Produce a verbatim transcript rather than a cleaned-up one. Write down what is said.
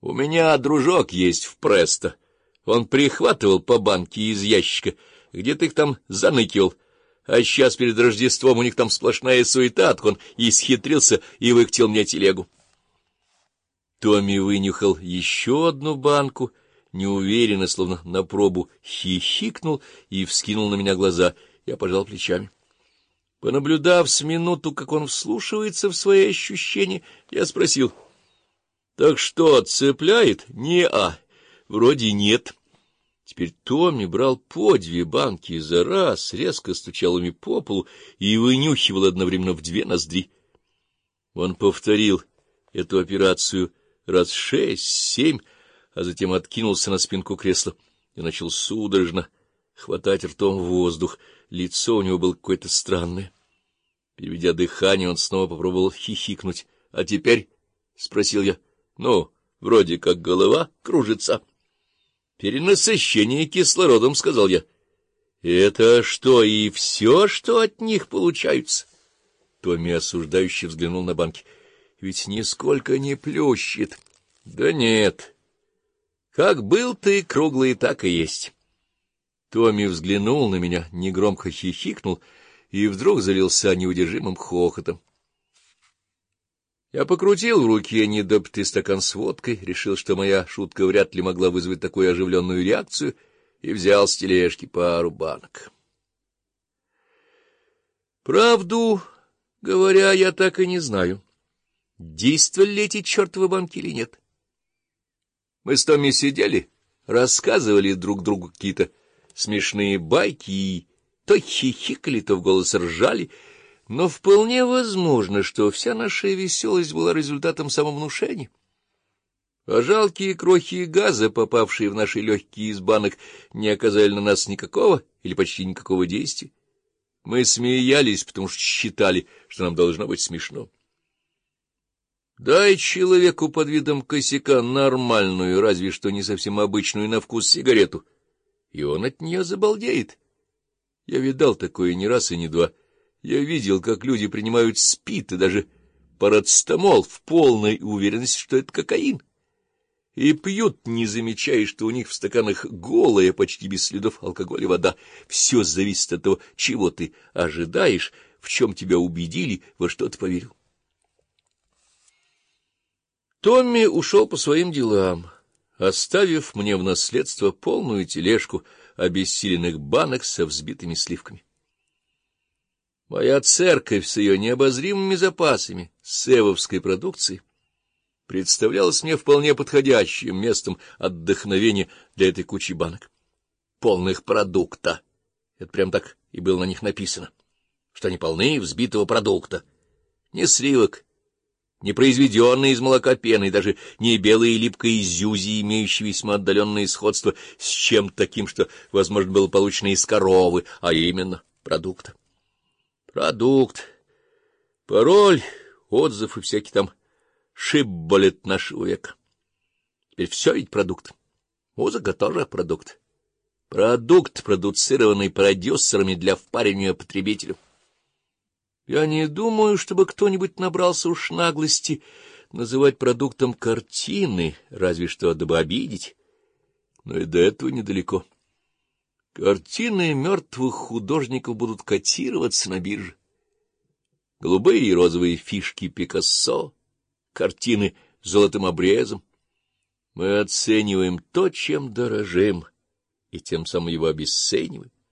У меня дружок есть в Престо. Он прихватывал по банке из ящика, где ты их там заныкивал. А сейчас перед Рождеством у них там сплошная суета, так он и исхитрился и выкатил мне телегу. Томми вынюхал еще одну банку, неуверенно, словно на пробу, хихикнул и вскинул на меня глаза. Я пожал плечами. Понаблюдав с минуту, как он вслушивается в свои ощущения, я спросил: — Так что, цепляет? — Не-а, вроде нет. Теперь Томми брал по две банки за раз, резко стучал ими по полу и вынюхивал одновременно в две ноздри. Он повторил эту операцию раз шесть, семь, а затем откинулся на спинку кресла и начал судорожно хватать ртом воздух. Лицо у него было какое-то странное. Переведя дыхание, он снова попробовал хихикнуть. — А теперь? — спросил я. — Ну, вроде как голова кружится. — Перенасыщение кислородом, — сказал я. — Это что, и все, что от них получается? Томми осуждающе взглянул на банки. — Ведь нисколько не плющит. — Да нет. Как был ты круглый, так и есть. Томми взглянул на меня, негромко хихикнул и вдруг залился неудержимым хохотом. Я покрутил в руке недопитый стакан с водкой, решил, что моя шутка вряд ли могла вызвать такую оживленную реакцию, и взял с тележки пару банок. Правду говоря, я так и не знаю, действовали ли эти чертовы банки или нет. Мы с Томми сидели, рассказывали друг другу какие-то смешные байки и то хихикали, то в голос ржали, но вполне возможно, что вся наша веселость была результатом самовнушения. А жалкие крохи газа, попавшие в наши легкие из банок, не оказали на нас никакого или почти никакого действия. Мы смеялись, потому что считали, что нам должно быть смешно. Дай человеку под видом косяка нормальную, разве что не совсем обычную на вкус сигарету, и он от нее забалдеет. Я видал такое не раз и не два. Я видел, как люди принимают спид и даже парацетамол в полной уверенности, что это кокаин, и пьют, не замечая, что у них в стаканах голая, почти без следов алкоголя вода. Все зависит от того, чего ты ожидаешь, в чем тебя убедили, во что ты поверил. Томми ушел по своим делам, оставив мне в наследство полную тележку обессиленных банок со взбитыми сливками. Моя церковь с ее необозримыми запасами севовской продукции представлялась мне вполне подходящим местом отдохновения для этой кучи банок. Полных продукта. Это прям так и было на них написано, что они полны взбитого продукта. Не сливок, не произведенные из молока пены, даже не белые липкой изюзи, имеющие весьма отдаленное сходство с чем-то таким, что, возможно, было получено из коровы, а именно продукта. Продукт, пароль, отзыв и всякий там шибболет нашего века. Теперь все ведь продукт. Музыка тоже продукт. Продукт, продуцированный продюсерами для впаривания потребителю. Я не думаю, чтобы кто-нибудь набрался уж наглости называть продуктом картины, разве что дабы обидеть. Но и до этого недалеко. Картины мертвых художников будут котироваться на бирже. Голубые и розовые фишки Пикассо, картины с золотым обрезом. Мы оцениваем то, чем дорожим, и тем самым его обесцениваем.